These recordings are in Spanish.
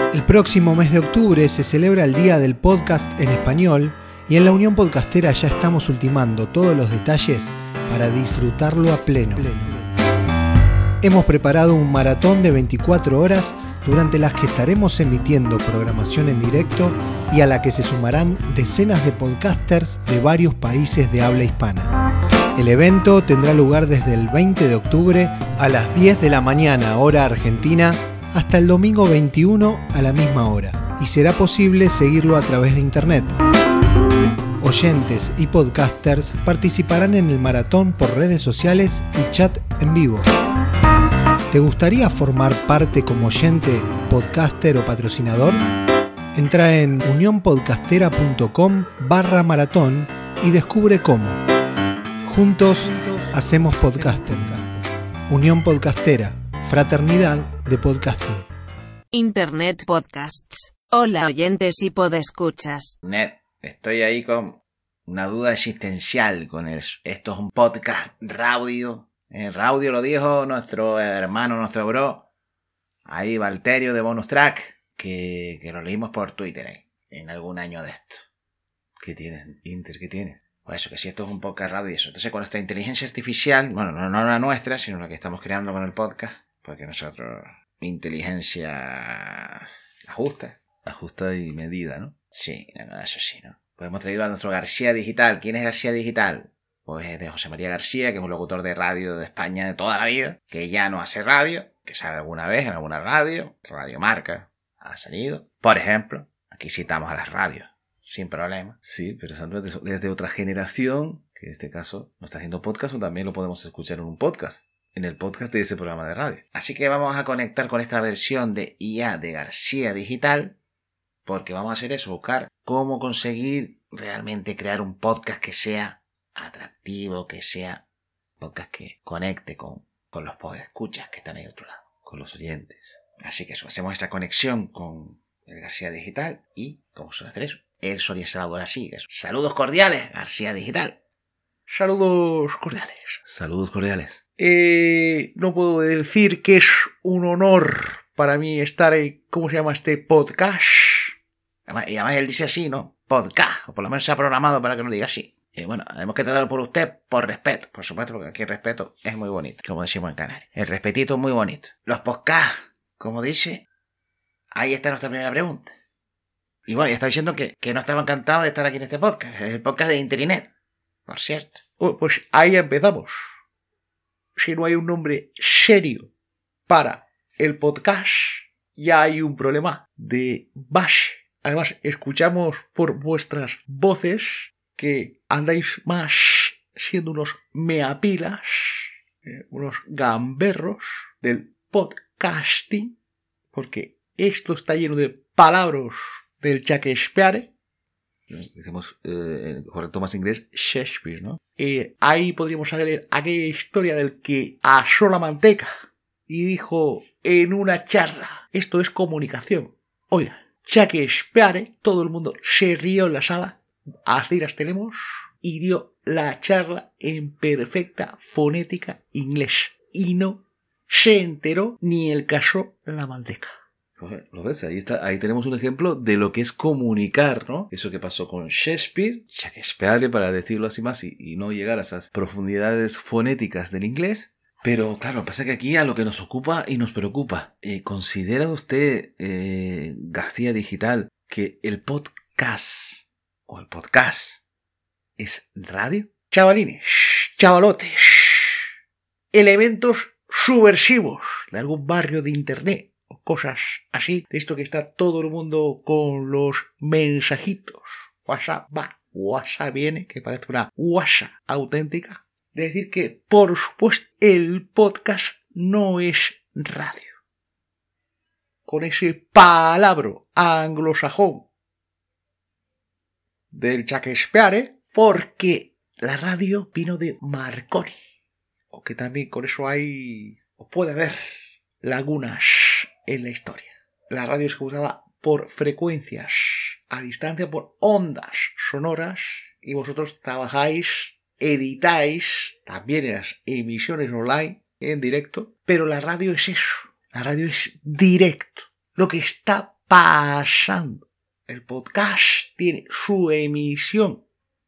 El próximo mes de octubre se celebra el Día del Podcast en Español y en la Unión Podcastera ya estamos ultimando todos los detalles para disfrutarlo a pleno. Hemos preparado un maratón de 24 horas durante las que estaremos emitiendo programación en directo y a la que se sumarán decenas de podcasters de varios países de habla hispana. El evento tendrá lugar desde el 20 de octubre a las 10 de la mañana, hora argentina, hasta el domingo 21 a la misma hora, y será posible seguirlo a través de internet. Oyentes y podcasters participarán en el maratón por redes sociales y chat en vivo. ¿Te gustaría formar parte como oyente, podcaster o patrocinador? Entra en unionpodcastera.com/maratón y descubre cómo. Juntos hacemos podcasting. Unión Podcastera, fraternidad de podcasting. Internet Podcasts. Hola oyentes y podescuchas. Estoy ahí con una duda existencial con esto es un podcast radio. Radio lo dijo nuestro hermano, nuestro bro, ahí Valterio de Bonus Track, que lo leímos por Twitter ahí, en algún año de esto. ¿Qué tienes, Inter? ¿Qué tienes? Pues eso, que si esto es un podcast radio y eso. Entonces con esta inteligencia artificial, bueno, no la nuestra, sino la que estamos creando con el podcast, porque nosotros, inteligencia ajusta y medida, ¿no? Sí, eso sí, ¿no? Pues hemos traído a nuestro García Digital. ¿Quién es García Digital? Pues es de José María García, que es un locutor de radio de España de toda la vida, que ya no hace radio, que sale alguna vez en alguna Radio Marca ha salido. Por ejemplo, aquí citamos a las radios, sin problema. Sí, pero son desde otra generación, que en este caso no está haciendo podcast, o también lo podemos escuchar en un podcast, en el podcast de ese programa de radio. Así que vamos a conectar con esta versión de IA de García Digital, porque vamos a hacer eso, buscar cómo conseguir realmente crear un podcast que sea atractivo, que sea podcast que conecte con los podescuchas que están ahí al otro lado, con los oyentes. Así que eso, hacemos esta conexión con el García Digital y ¿cómo suele hacer eso? Él solía saludar así, eso. Saludos cordiales, García Digital. Saludos cordiales. Saludos cordiales. No puedo decir que es un honor para mí estar en, ¿cómo se llama este podcast? Y además él dice así, ¿no? Podcast, o por lo menos se ha programado para que no diga así. Bueno, tenemos que tratarlo por usted por respeto, por supuesto, porque aquí el respeto es muy bonito, como decimos en Canarias. El respetito es muy bonito. Los podcasts, como dice, ahí está nuestra primera pregunta. Y bueno, ya está diciendo que no estaba encantado de estar aquí en este podcast. Es el podcast de Internet, por cierto. Pues ahí empezamos. Si no hay un nombre serio para el podcast, ya hay un problema de base. Además, escuchamos por vuestras voces que andáis más siendo unos meapilas, unos gamberros del podcasting, porque esto está lleno de palabras del Shakespeare. Decimos, correcto más inglés, Shakespeare, ¿no? Ahí podríamos leer aquella historia del que asó la manteca y dijo en una charla, esto es comunicación. Oiga, Shakespeare, todo el mundo se rió en la sala, así las tenemos, y dio la charla en perfecta fonética inglés. Y no se enteró ni el caso la manteca. ¿Lo ves? Ahí tenemos un ejemplo de lo que es comunicar, ¿no? Eso que pasó con Shakespeare, para decirlo así más, y no llegar a esas profundidades fonéticas del inglés. Pero claro, pasa que aquí a lo que nos ocupa y nos preocupa. ¿Considera usted, García Digital, que el podcast o el podcast es radio? Chavalines, chavalotes, elementos subversivos de algún barrio de internet o cosas así, de esto que está todo el mundo con los mensajitos. WhatsApp va, WhatsApp viene, que parece una WhatsApp auténtica. De decir que, por supuesto, el podcast no es radio. Con ese palabra anglosajón del Shakespeare, porque la radio vino de Marconi. O que también con eso hay, o puede haber, lagunas en la historia. La radio se usaba por frecuencias, a distancia, por ondas sonoras, y vosotros trabajáis, editáis, también en las emisiones online, en directo, pero la radio es eso. La radio es directo. Lo que está pasando. El podcast tiene su emisión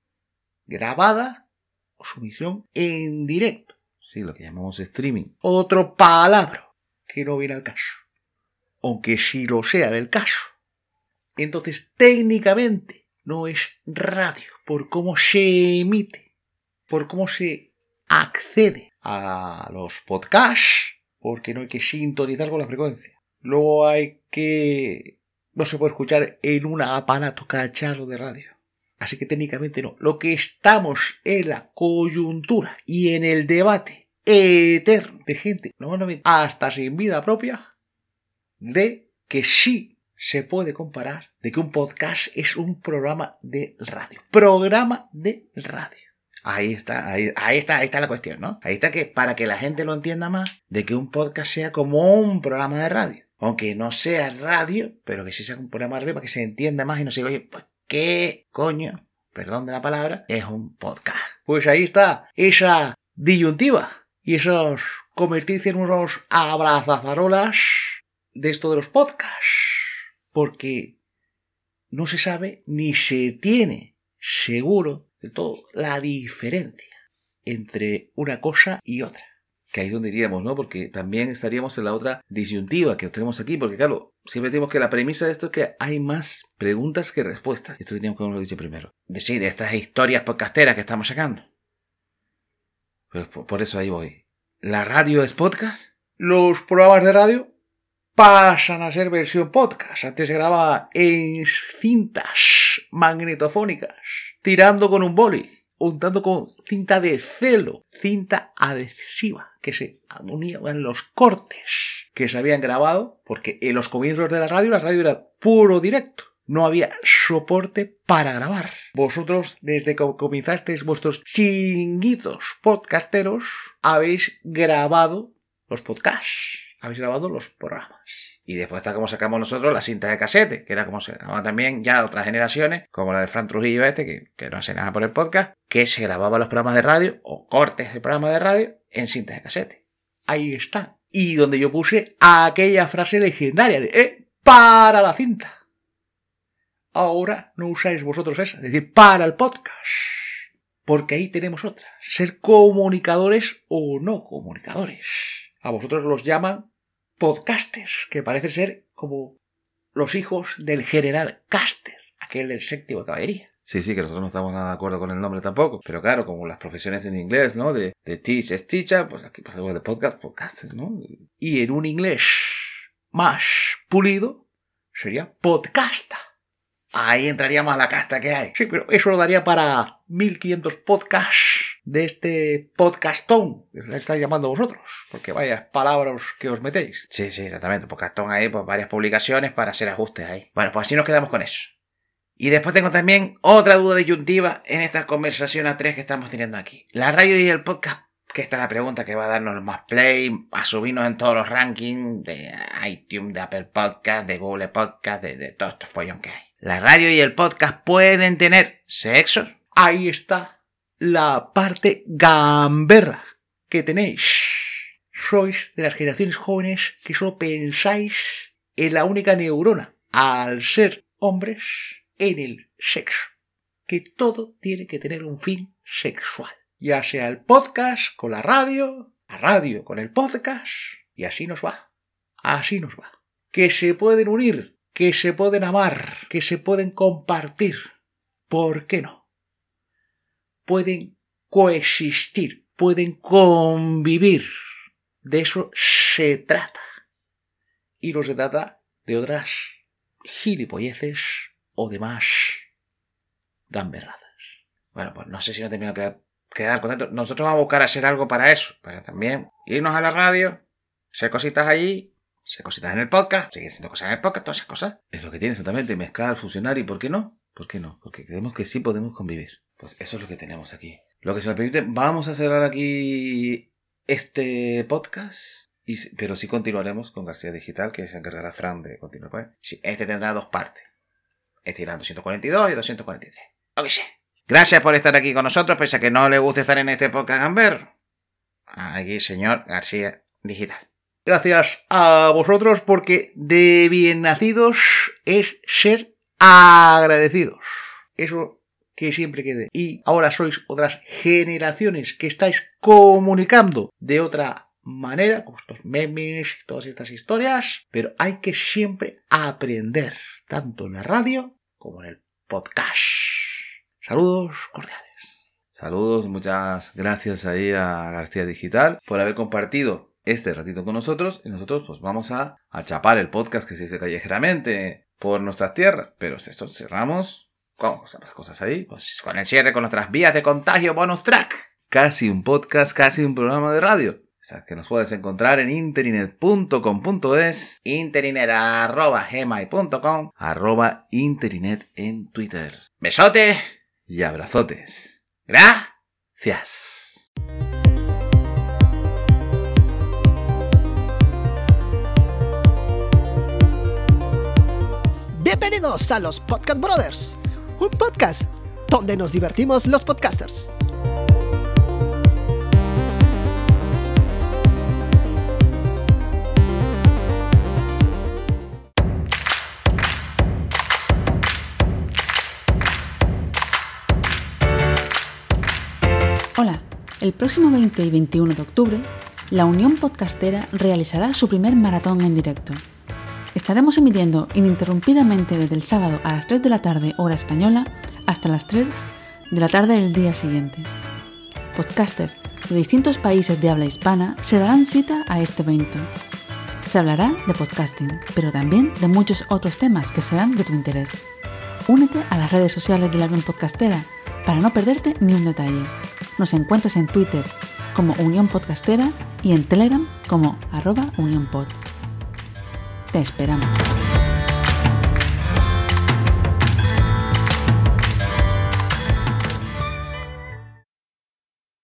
grabada o su emisión en directo. Sí, lo que llamamos streaming. Otro palabra que no viene al caso. Aunque sí lo sea del caso. Entonces, técnicamente, no es radio. Por cómo se emite. Por cómo se accede a los podcasts. Porque no hay que sintonizar con la frecuencia. Luego no se puede escuchar en un aparato cacharro de radio. Así que técnicamente no. Lo que estamos en la coyuntura y en el debate eterno de gente, normalmente hasta sin vida propia, de que sí se puede comparar, de que un podcast es un programa de radio. Programa de radio. Ahí está la cuestión, ¿no? Ahí está que para que la gente lo entienda más, de que un podcast sea como un programa de radio. Aunque no sea radio, pero que sí sea un programa de radio para que se entienda más y no se diga, oye, pues, ¿qué coño? Perdón de la palabra, es un podcast. Pues ahí está esa disyuntiva y esos convertirse en unos abrazafarolas de esto de los podcasts. Porque no se sabe ni se tiene seguro de todo la diferencia entre una cosa y otra. Que ahí es donde iríamos, ¿no? Porque también estaríamos en la otra disyuntiva que tenemos aquí. Porque claro, siempre decimos que la premisa de esto es que hay más preguntas que respuestas. Esto teníamos que haberlo dicho primero. De estas historias podcasteras que estamos sacando. Pues por eso ahí voy. ¿La radio es podcast? Los programas de radio pasan a ser versión podcast. Antes se grababa en cintas magnetofónicas, tirando con un boli, untando con cinta de celo, cinta adhesiva, que se unían en los cortes que se habían grabado, porque en los comienzos de la radio era puro directo. No había soporte para grabar. Vosotros, desde que comenzasteis vuestros chiringuitos podcasteros, habéis grabado los podcasts. Habéis grabado los programas. Y después está como sacamos nosotros la cinta de casete, que era como se grababa también ya otras generaciones, como la de Fran Trujillo que no hace nada por el podcast, que se grababa los programas de radio o cortes de programas de radio en cintas de casete. Ahí está. Y donde yo puse aquella frase legendaria de para la cinta. Ahora no usáis vosotros esa, es decir, para el podcast. Porque ahí tenemos otra. Ser comunicadores o no comunicadores. A vosotros los llaman podcasters, que parece ser como los hijos del general Custer, aquel del 7º de caballería. Sí, que nosotros no estamos nada de acuerdo con el nombre tampoco. Pero claro, como las profesiones en inglés, ¿no? De teach es teacher, pues aquí pasamos de podcasters, ¿no? Y en un inglés más pulido sería podcasta. Ahí entraríamos a la casta que hay. Sí, pero eso lo daría para 1500 podcasts de este podcastón, que le estáis llamando vosotros, porque vaya palabras que os metéis. Sí, exactamente, podcastón ahí, pues varias publicaciones para hacer ajustes ahí. Bueno, pues así nos quedamos con eso. Y después tengo también otra duda disyuntiva en esta conversación a tres que estamos teniendo aquí. La radio y el podcast, que esta es la pregunta que va a darnos más play, a subirnos en todos los rankings de iTunes, de Apple Podcast, de Google Podcast, de todo este follón que hay. ¿La radio y el podcast pueden tener sexo? Ahí está la parte gamberra que tenéis. Sois de las generaciones jóvenes que solo pensáis en la única neurona, al ser hombres, en el sexo. Que todo tiene que tener un fin sexual. Ya sea el podcast con la radio con el podcast, y así nos va. Así nos va. Que se pueden unir, que se pueden amar, que se pueden compartir. ¿Por qué no? Pueden coexistir, pueden convivir. De eso se trata. Y no se trata de otras gilipolleces o demás gamberradas. Bueno, pues no sé si no termino de quedar contento. Nosotros vamos a buscar hacer algo para eso. Pero también irnos a la radio, hacer cositas allí, hacer cositas en el podcast, seguir haciendo cosas en el podcast, todas esas cosas. Es lo que tiene exactamente, mezclar, fusionar. ¿Y por qué no? ¿Por qué no? Porque creemos que sí podemos convivir. Pues eso es lo que tenemos aquí. Lo que se me permite, vamos a cerrar aquí este podcast. Pero sí continuaremos con García Digital, que se encargará Fran de continuar con él. Sí, este tendrá 2 partes. Este irá 242 y 243. Ok, sí. Gracias por estar aquí con nosotros, pese a que no le guste estar en este podcast gamber. Aquí, señor García Digital. gracias a vosotros, porque de bien nacidos es ser agradecidos. Eso que siempre quede. Y ahora sois otras generaciones que estáis comunicando de otra manera, con estos memes y todas estas historias, pero hay que siempre aprender, tanto en la radio como en el podcast. Saludos cordiales. Saludos, muchas gracias ahí a García Digital por haber compartido este ratito con nosotros, y nosotros pues vamos a chapar el podcast, que se dice callejeramente, por nuestras tierras. Pero esto cerramos, ¿cómo están las cosas ahí? Pues con el cierre, con nuestras vías de contagio bonus track. Casi un podcast, casi un programa de radio. O sea, que nos puedes encontrar en interinet.com.es, interinet@gmail.com, @interinet en Twitter. Besote y abrazotes. Gracias. Bienvenidos a los Podcast Brothers, un podcast donde nos divertimos los podcasters. Hola, el próximo 20 y 21 de octubre, la Unión Podcastera realizará su primer maratón en directo. Estaremos emitiendo ininterrumpidamente desde el sábado a las 3 de la tarde, hora española, hasta las 3 de la tarde del día siguiente. Podcasters de distintos países de habla hispana se darán cita a este evento. Se hablará de podcasting, pero también de muchos otros temas que serán de tu interés. Únete a las redes sociales de la Unión Podcastera para no perderte ni un detalle. Nos encuentras en Twitter como Unión Podcastera y en Telegram como @UnionPod. Te esperamos.